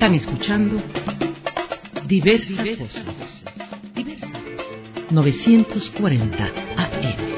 Están escuchando Diversas Voces. 940 AM.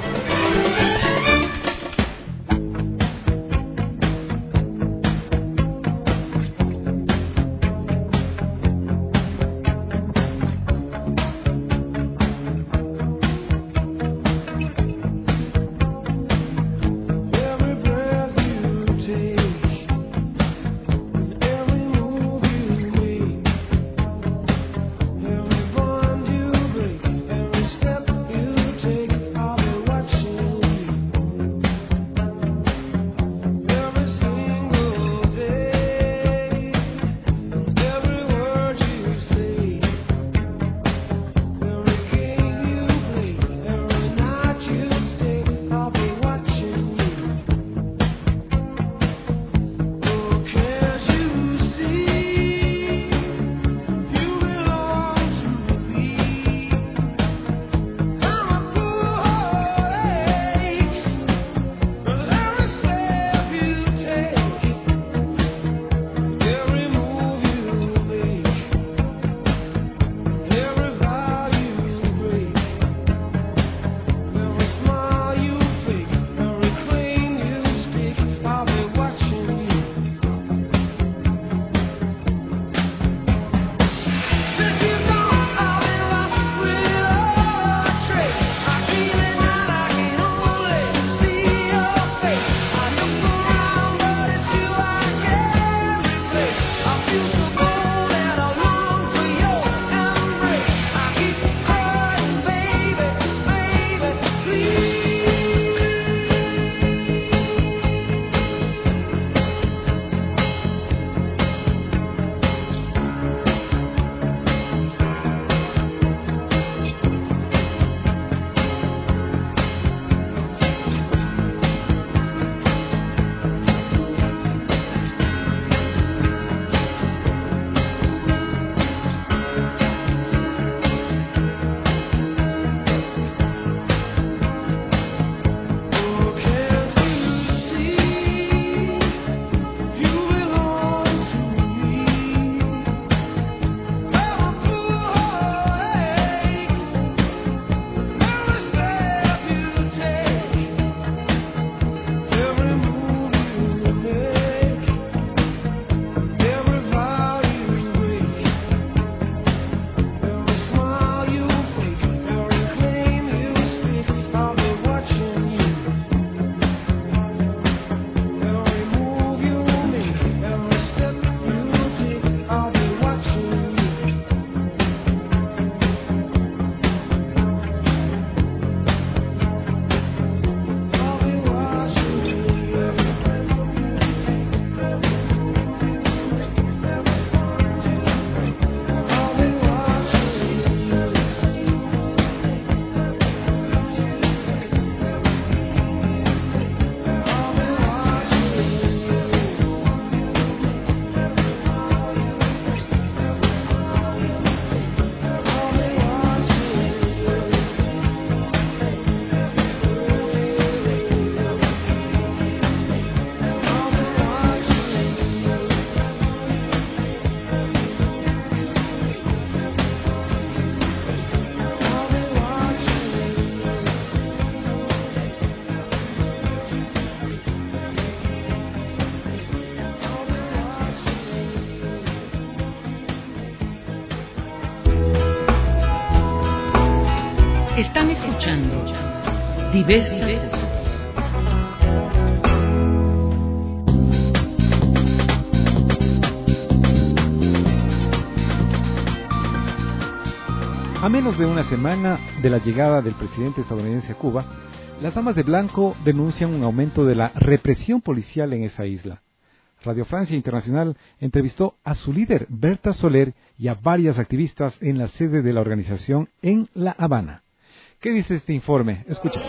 Están escuchando Diversas Voces. A menos de una semana de la llegada del presidente estadounidense a Cuba, las Damas de Blanco denuncian un aumento de la represión policial en esa isla. Radio Francia Internacional entrevistó a su líder, Berta Soler, y a varias activistas en la sede de la organización en La Habana. ¿Qué dice este informe? Escuchamos.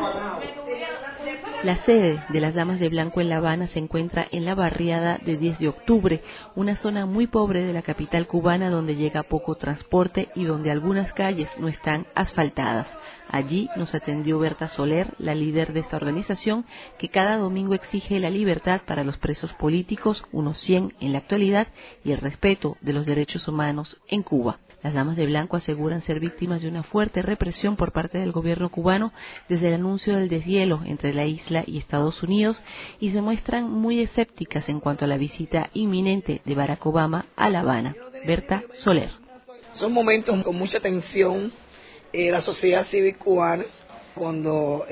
La sede de las Damas de Blanco en La Habana se encuentra en la barriada de 10 de octubre, una zona muy pobre de la capital cubana donde llega poco transporte y donde algunas calles no están asfaltadas. Allí nos atendió Berta Soler, la líder de esta organización, que cada domingo exige la libertad para los presos políticos, unos 100 en la actualidad, y el respeto de los derechos humanos en Cuba. Las damas de blanco aseguran ser víctimas de una fuerte represión por parte del gobierno cubano desde el anuncio del deshielo entre la isla y Estados Unidos y se muestran muy escépticas en cuanto a la visita inminente de Barack Obama a La Habana. Berta Soler. Son momentos con mucha tensión. La sociedad civil cubana, cuando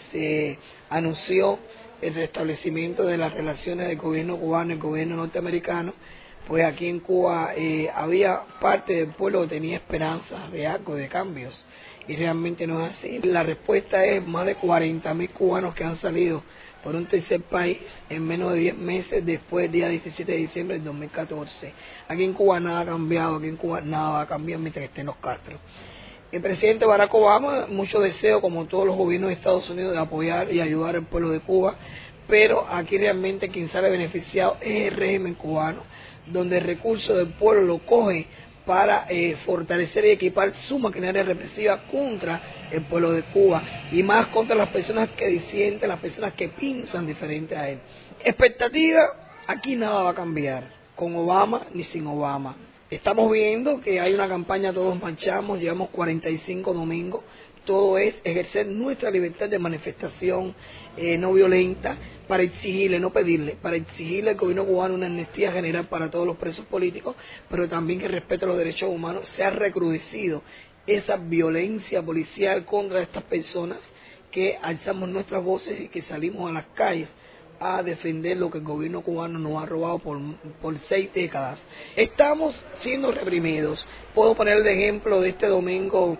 se anunció el restablecimiento de las relaciones del gobierno cubano y el gobierno norteamericano, pues aquí en Cuba había parte del pueblo que tenía esperanzas de algo, de cambios, y realmente no es así. La respuesta es más de 40.000 cubanos que han salido por un tercer país en menos de 10 meses después del día 17 de diciembre del 2014. Aquí en Cuba nada ha cambiado, aquí en Cuba nada va a cambiar mientras estén los Castro. El presidente Barack Obama, mucho deseo, como todos los gobiernos de Estados Unidos, de apoyar y ayudar al pueblo de Cuba, pero aquí realmente quien sale beneficiado es el régimen cubano, donde el recurso del pueblo lo coge para fortalecer y equipar su maquinaria represiva contra el pueblo de Cuba y más contra las personas que disienten, las personas que piensan diferente a él. Expectativa, aquí nada va a cambiar, con Obama ni sin Obama. Estamos viendo que hay una campaña Todos Marchamos, llevamos 45 domingos, todo es ejercer nuestra libertad de manifestación no violenta para exigirle, no pedirle, para exigirle al gobierno cubano una amnistía general para todos los presos políticos, pero también que el respeto a los derechos humanos. Se ha recrudecido esa violencia policial contra estas personas que alzamos nuestras voces y que salimos a las calles a defender lo que el gobierno cubano nos ha robado por 6 décadas. Estamos siendo reprimidos. Puedo poner el ejemplo de este domingo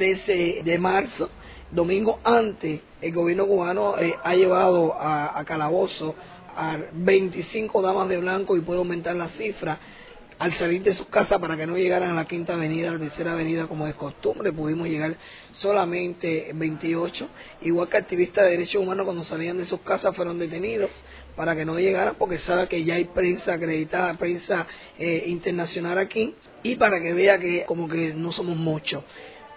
13 de marzo, domingo antes, el gobierno cubano ha llevado a calabozo a 25 damas de blanco, y puedo aumentar la cifra, al salir de sus casas para que no llegaran a la Quinta Avenida, a la Tercera Avenida como de costumbre. Pudimos llegar solamente 28, igual que activistas de derechos humanos cuando salían de sus casas fueron detenidos para que no llegaran, porque sabe que ya hay prensa acreditada, prensa internacional aquí, y para que vea que como que no somos muchos.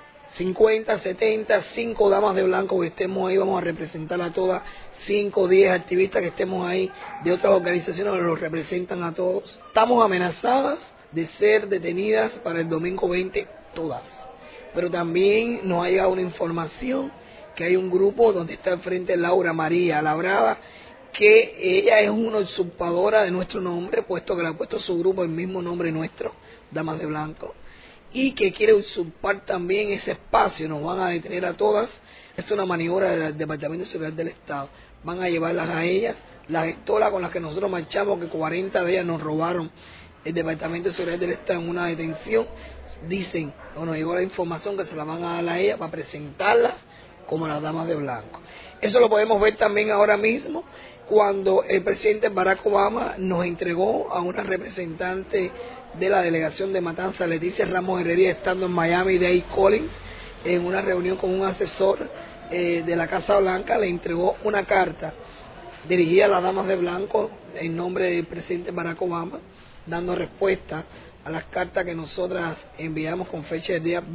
50, 70, 5 damas de blanco que estemos ahí, vamos a representar a todas, 5 o 10 activistas que estemos ahí de otras organizaciones que los representan a todos. Estamos amenazadas de ser detenidas para el domingo 20, todas. Pero también nos ha llegado una información que hay un grupo donde está al frente Laura María Labrada, que ella es una usurpadora de nuestro nombre, puesto que le ha puesto su grupo el mismo nombre nuestro, Damas de Blanco, y que quiere usurpar también ese espacio. Nos van a detener a todas. Esto es una maniobra del Departamento de Seguridad del Estado. Van a llevarlas a ellas, las gestoras con las que nosotros marchamos, que 40 de ellas nos robaron el Departamento de Seguridad del Estado en una detención. Dicen, o nos llegó la información, que se la van a dar a ellas para presentarlas como las damas de blanco. Eso lo podemos ver también ahora mismo, cuando el presidente Barack Obama nos entregó a una representante de la delegación de Matanza, Leticia Ramos Herrería, estando en Miami, Dave Collins, en una reunión con un asesor de la Casa Blanca, le entregó una carta dirigida a las damas de blanco en nombre del presidente Barack Obama, dando respuesta a las cartas que nosotras enviamos con fecha del día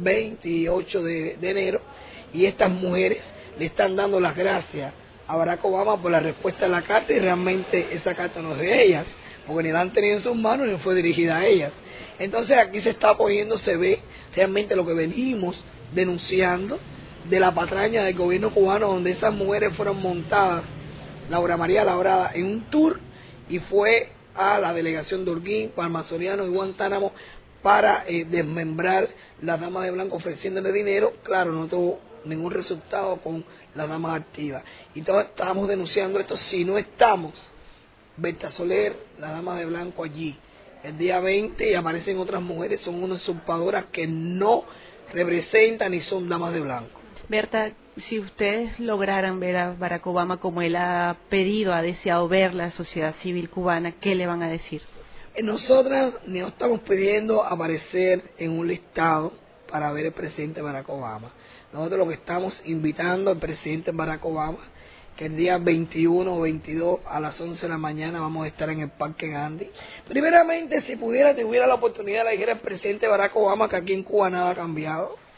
28 de enero, y estas mujeres le están dando las gracias a Barack Obama por la respuesta a la carta, y realmente esa carta no es de ellas, porque ni la han tenido en sus manos ni fue dirigida a ellas. Entonces aquí se está apoyando, se ve realmente lo que venimos denunciando de la patraña del gobierno cubano, donde esas mujeres fueron montadas, Laura María Labrada, en un tour, y fue a la delegación de Holguín, Palma Soriano y Guantánamo para desmembrar las damas de blanco, ofreciéndole dinero. Claro, no tuvo ningún resultado con las damas activas. Y todos estamos denunciando esto. Si no estamos, Berta Soler, la dama de blanco allí, el día 20, y aparecen otras mujeres, son unas usurpadoras que no representan ni son damas de blanco. Berta, si ustedes lograran ver a Barack Obama como él ha pedido, ha deseado ver la sociedad civil cubana, ¿qué le van a decir? Nosotras no estamos pidiendo aparecer en un listado para ver al presidente Barack Obama. Nosotros lo que estamos invitando al presidente Barack Obama, que el día 21 o 22 a las 11 de la mañana vamos a estar en el Parque Gandhi. Primeramente, si tuviera la oportunidad, le dijera al presidente Barack Obama que aquí en Cuba nada ha cambiado,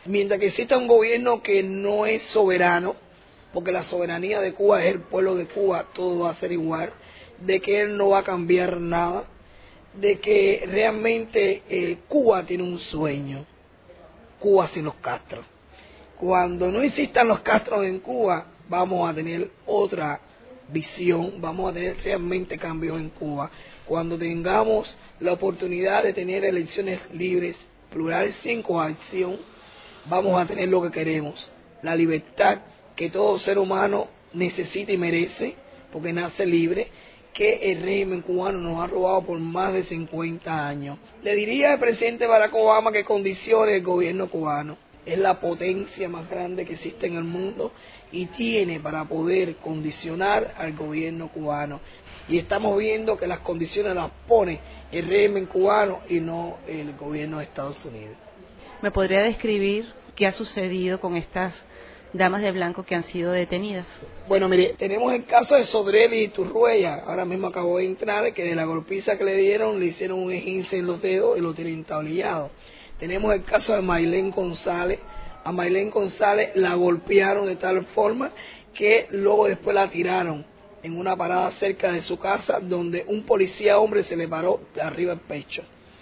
Mientras que exista un gobierno que no es soberano, porque la soberanía de Cuba es el pueblo de Cuba, todo va a ser igual, de que él no va a cambiar nada, de que realmente Cuba tiene un sueño, Cuba sin los Castro. Cuando no existan los Castro en Cuba, vamos a tener otra visión, vamos a tener realmente cambios en Cuba. Cuando tengamos la oportunidad de tener elecciones libres, plurales, sin coacción, vamos a tener lo que queremos, la libertad que todo ser humano necesita y merece, porque nace libre, que el régimen cubano nos ha robado por más de 50 años. Le diría al presidente Barack Obama que condicione el gobierno cubano. Es la potencia más grande que existe en el mundo y tiene para poder condicionar al gobierno cubano. Y estamos viendo que las condiciones las pone el régimen cubano y no el gobierno de Estados Unidos. ¿Me podría describir qué ha sucedido con estas damas de blanco que han sido detenidas? Bueno, mire, tenemos el caso de Sodreli Turruella, ahora mismo acabo de entrar, que de la golpiza que le dieron, le hicieron un esguince en los dedos y lo tienen tablillado. Tenemos el caso de Maylene González. A Maylene González la golpearon de tal forma que luego después la tiraron en una parada cerca de su casa, donde un policía hombre se le paró de arriba el pecho.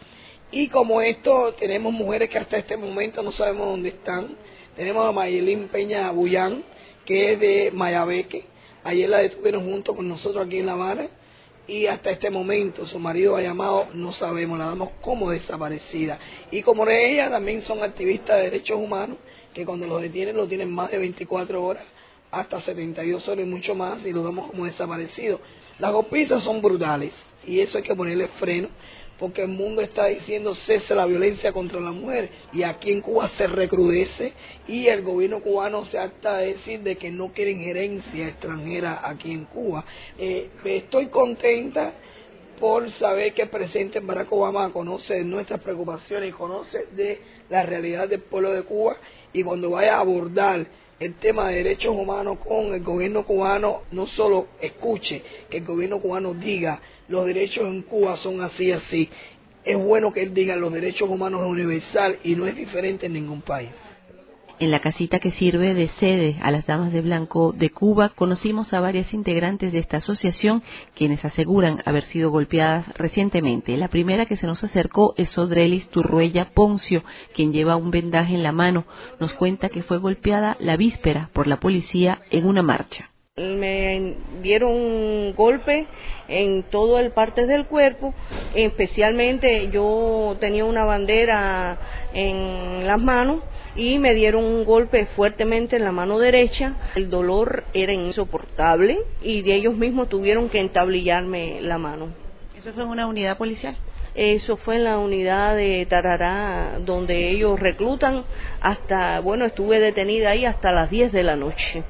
Y como esto, tenemos mujeres que hasta este momento no sabemos dónde están. Tenemos a Mayelín Peña Bullán, que es de Mayabeque. Ayer la detuvieron junto con nosotros aquí en La Habana. Y hasta este momento su marido ha llamado, no sabemos, la damos como desaparecida. Y como ella también son activistas de derechos humanos, que cuando los detienen lo tienen más de 24 horas, hasta 72 horas y mucho más, y lo damos como desaparecidos. Las golpizas son brutales y eso hay que ponerle freno, porque el mundo está diciendo cese la violencia contra la mujer y aquí en Cuba se recrudece y el gobierno cubano se harta de decir de que no quiere injerencia extranjera aquí en Cuba. Estoy contenta por saber que el presidente Barack Obama conoce de nuestras preocupaciones y conoce de la realidad del pueblo de Cuba, y cuando vaya a abordar el tema de derechos humanos con el gobierno cubano, no solo escuche que el gobierno cubano diga los derechos en Cuba son así, así. Es bueno que él diga los derechos humanos es universal y no es diferente en ningún país. En la casita que sirve de sede a las damas de blanco de Cuba, conocimos a varias integrantes de esta asociación, quienes aseguran haber sido golpeadas recientemente. La primera que se nos acercó es Sodrelis Turruella Poncio, quien lleva un vendaje en la mano. Nos cuenta que fue golpeada la víspera por la policía en una marcha. Me dieron un golpe en todo el parte del cuerpo, especialmente yo tenía una bandera en las manos y me dieron un golpe fuertemente en la mano derecha. El dolor era insoportable y de ellos mismos tuvieron que entablillarme la mano. ¿Eso fue en una unidad policial? Eso fue en la unidad de Tarará, donde ellos reclutan hasta, bueno, estuve detenida ahí hasta las 10 de la noche.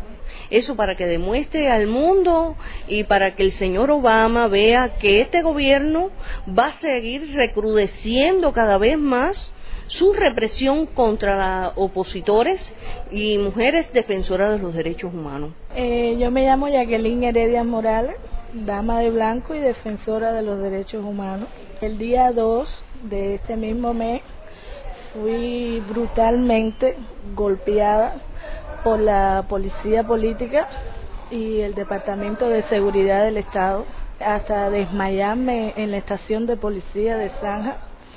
Eso para que demuestre al mundo y para que el señor Obama vea que este gobierno va a seguir recrudeciendo cada vez más su represión contra opositores y mujeres defensoras de los derechos humanos. Yo me llamo Jacqueline Heredia Morales, dama de blanco y defensora de los derechos humanos. El día 2 de este mismo mes fui brutalmente golpeada por la policía política y el Departamento de Seguridad del Estado, hasta desmayarme en la estación de policía de Zanja.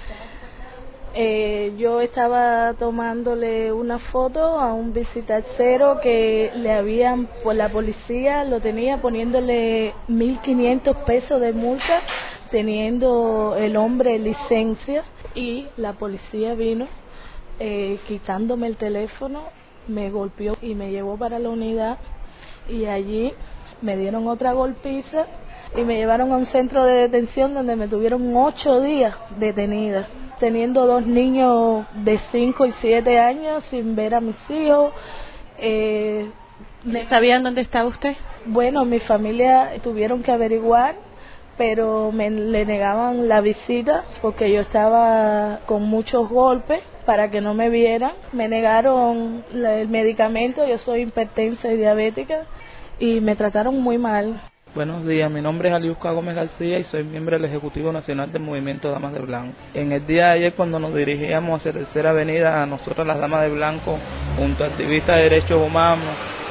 Yo estaba tomándole una foto a un visitacero que le habían, pues la policía lo tenía poniéndole 1.500 pesos de multa, teniendo el hombre licencia, y la policía vino quitándome el teléfono, me golpeó y me llevó para la unidad, y allí me dieron otra golpiza y me llevaron a un centro de detención donde me tuvieron 8 días detenida, teniendo 2 niños de 5 y 7 años sin ver a mis hijos. ¿Sabían dónde estaba usted? Bueno, mi familia tuvieron que averiguar, pero le negaban la visita porque yo estaba con muchos golpes para que no me vieran. Me negaron el medicamento, yo soy hipertensa y diabética, y me trataron muy mal. Buenos días, mi nombre es Aliusca Gómez García y soy miembro del Ejecutivo Nacional del Movimiento Damas de Blanco. En el día de ayer, cuando nos dirigíamos hacia Tercera Avenida, nosotros las Damas de Blanco, junto a activistas de derechos humanos,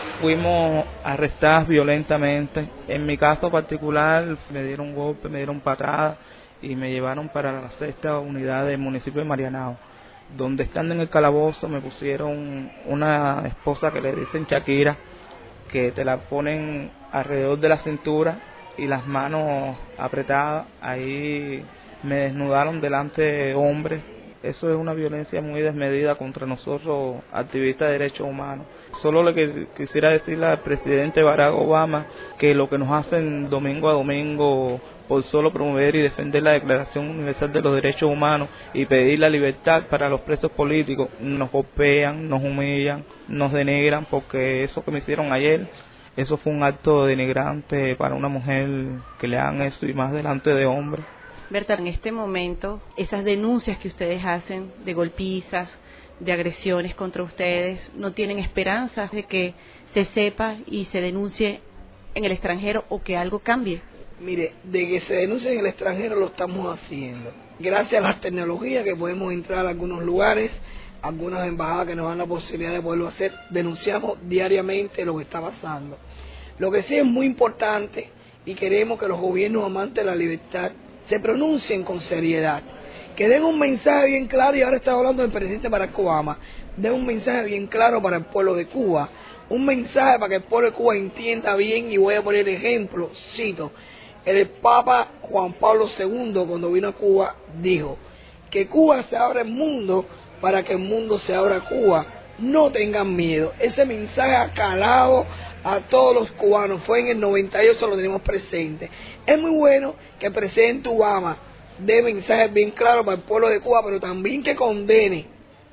fuimos arrestadas violentamente. En mi caso particular, me dieron golpe, me dieron patadas y me llevaron para la 6ª unidad del municipio de Marianao, donde estando en el calabozo me pusieron una esposa que le dicen Shakira, que te la ponen alrededor de la cintura y las manos apretadas. Ahí me desnudaron delante de hombres. Eso es una violencia muy desmedida contra nosotros, activistas de derechos humanos. Solo le quisiera decirle al presidente Barack Obama que lo que nos hacen domingo a domingo por solo promover y defender la Declaración Universal de los Derechos Humanos y pedir la libertad para los presos políticos, nos golpean, nos humillan, nos denigran, porque eso que me hicieron ayer, eso fue un acto denigrante para una mujer que le hagan eso y más delante de hombres. Berta, en este momento, esas denuncias que ustedes hacen de golpizas, de agresiones contra ustedes, ¿no tienen esperanzas de que se sepa y se denuncie en el extranjero o que algo cambie? Mire, de que se denuncie en el extranjero lo estamos haciendo. Gracias a las tecnologías que podemos entrar a algunos lugares, algunas embajadas que nos dan la posibilidad de poderlo hacer, denunciamos diariamente lo que está pasando. Lo que sí es muy importante y queremos que los gobiernos amantes de la libertad se pronuncien con seriedad, que den un mensaje bien claro, y ahora está hablando del presidente Barack Obama, den un mensaje bien claro para el pueblo de Cuba, un mensaje para que el pueblo de Cuba entienda bien, y voy a poner ejemplo, cito, el Papa Juan Pablo II cuando vino a Cuba dijo que Cuba se abra al mundo para que el mundo se abra a Cuba, no tengan miedo. Ese mensaje ha calado a todos los cubanos, fue en el 98, lo tenemos presente. Es muy bueno que el presidente Obama dé mensajes bien claros para el pueblo de Cuba, pero también que condene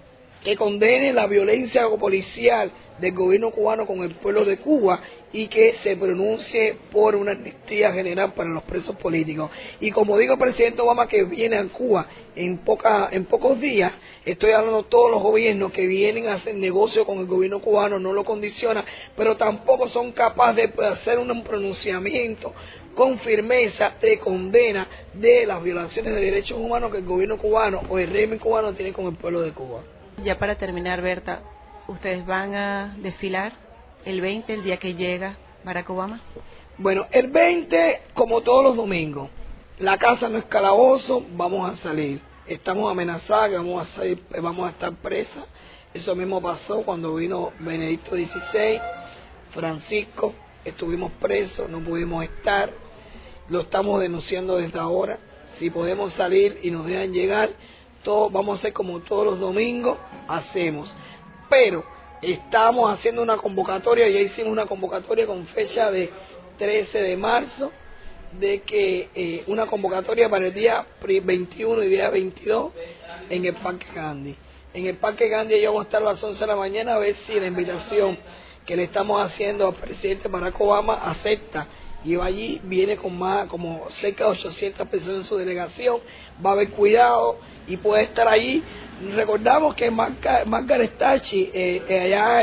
la violencia policial del gobierno cubano con el pueblo de Cuba y que se pronuncie por una amnistía general para los presos políticos. Y como digo el presidente Obama, que viene a Cuba en pocos días, estoy hablando de todos los gobiernos que vienen a hacer negocio con el gobierno cubano, no lo condicionan, pero tampoco son capaces de hacer un pronunciamiento con firmeza de condena de las violaciones de derechos humanos que el gobierno cubano o el régimen cubano tiene con el pueblo de Cuba. Ya para terminar, Berta, ¿ustedes van a desfilar el 20, el día que llega Barack Obama? Bueno, el 20, como todos los domingos, la casa no es calabozo, vamos a salir. Estamos amenazadas que vamos a estar presas. Eso mismo pasó cuando vino Benedicto XVI, Francisco, estuvimos presos, no pudimos estar. Lo estamos denunciando desde ahora. Si podemos salir y nos dejan llegar, todo, vamos a hacer como todos los domingos hacemos, pero estamos haciendo una convocatoria, ya hicimos una convocatoria con fecha de 13 de marzo, de que una convocatoria para el día 21 y día 22 en el Parque Gandhi. En el Parque Gandhi yo vamos a estar a las 11 de la mañana a ver si la invitación que le estamos haciendo al presidente Barack Obama acepta. Y va allí, viene con como cerca de 800 personas en su delegación, va a haber cuidado y puede estar allí. Recordamos que Margaret Thatcher allá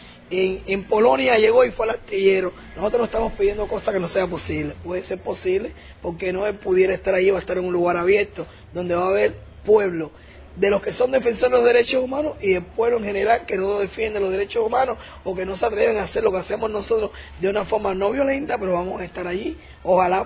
en Polonia llegó y fue al astillero. Nosotros no estamos pidiendo cosas que no sea posible. Puede ser posible porque no él pudiera estar allí, va a estar en un lugar abierto donde va a haber pueblo de los que son defensores de los derechos humanos y el pueblo en general que no defiende los derechos humanos o que no se atreven a hacer lo que hacemos nosotros de una forma no violenta, pero vamos a estar allí. Ojalá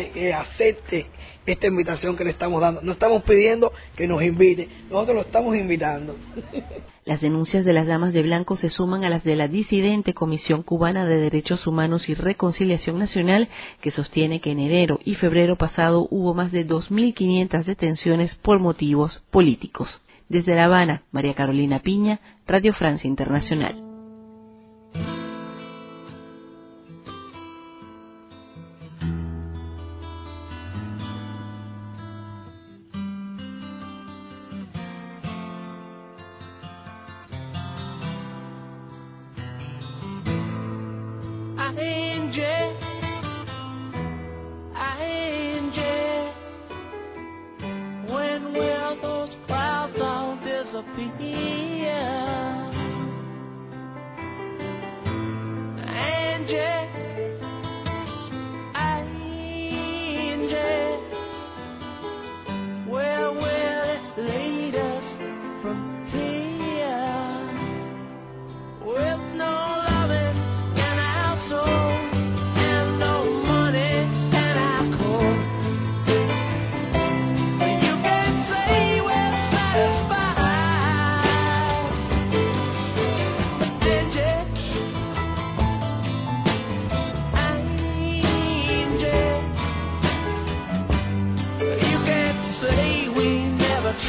acepte esta invitación que le estamos dando. No estamos pidiendo que nos invite, nosotros lo estamos invitando. Las denuncias de las Damas de Blanco se suman a las de la disidente Comisión Cubana de Derechos Humanos y Reconciliación Nacional, que sostiene que en enero y febrero pasado hubo más de 2.500 detenciones por motivos políticos. Desde La Habana, María Carolina Piña, Radio Francia Internacional.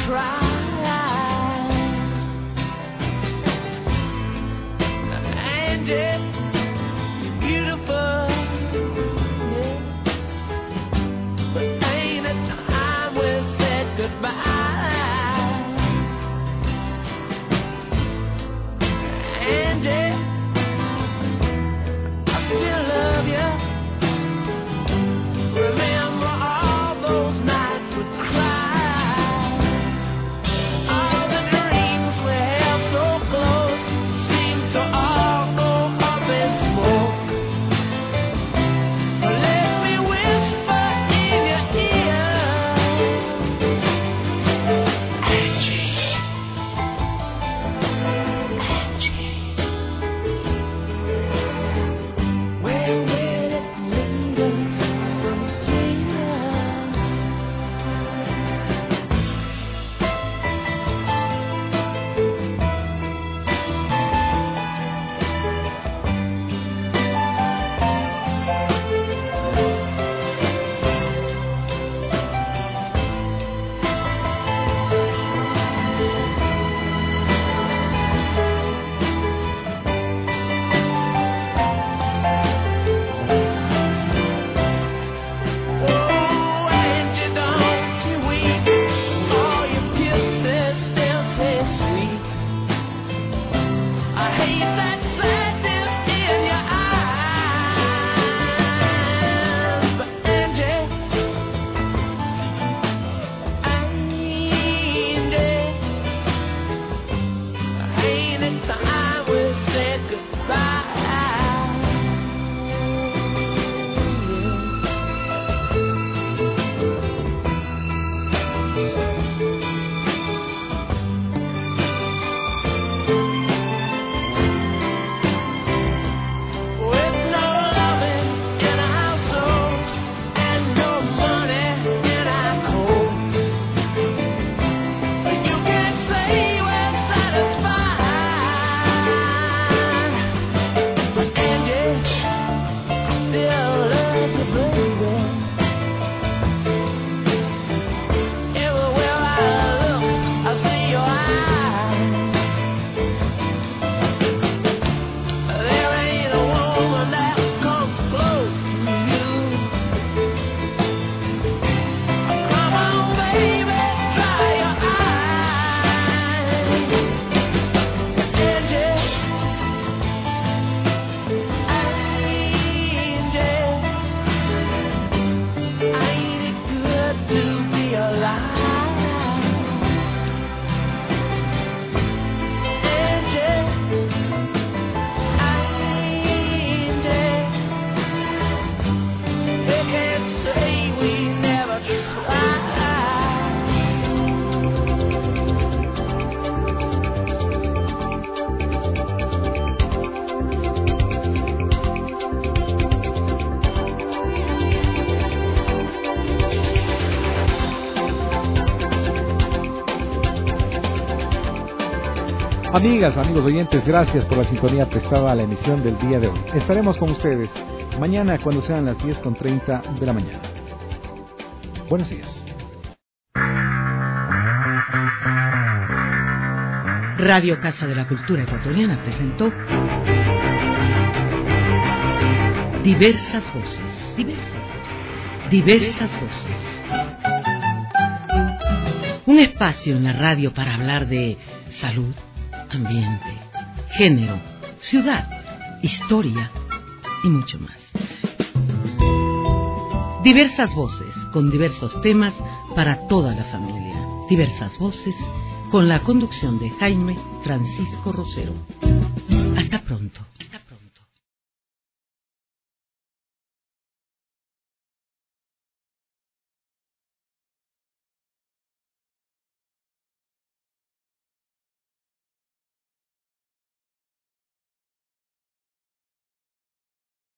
try. Angie, you're beautiful, yeah. But ain't it time we said goodbye? Angie, I still love you. Remember all those nights we cried. All the dreams we held so close seem to all go up in smoke. Let me whisper in your ear, Angie, Angie, where will it lead us from here? Oh, Angie, don't you weep. All your kisses still taste sweet. I hate that sadness in your eyes, but Angie, ain't it time we said goodbye? With no loving in our souls and no money in our coats, you can't say we're satisfied. But Angie, I still love you, baby. Everywhere I look, I see your eyes. There ain't a woman that comes close to you. Come on, baby, dry your eyes. Angie, ain't it good to be alive? Angie, they can't say we never tried. Amigas, amigos oyentes, gracias por la sintonía prestada a la emisión del día de hoy. Estaremos con ustedes mañana cuando sean las 10:30 de la mañana. Buenos días. Radio Casa de la Cultura Ecuatoriana presentó Diversas Voces. Diversas Voces. Un espacio en la radio para hablar de salud, ambiente, género, ciudad, historia y mucho más. Diversas voces con diversos temas para toda la familia. Diversas voces con la conducción de Jaime Francisco Rosero. Hasta pronto.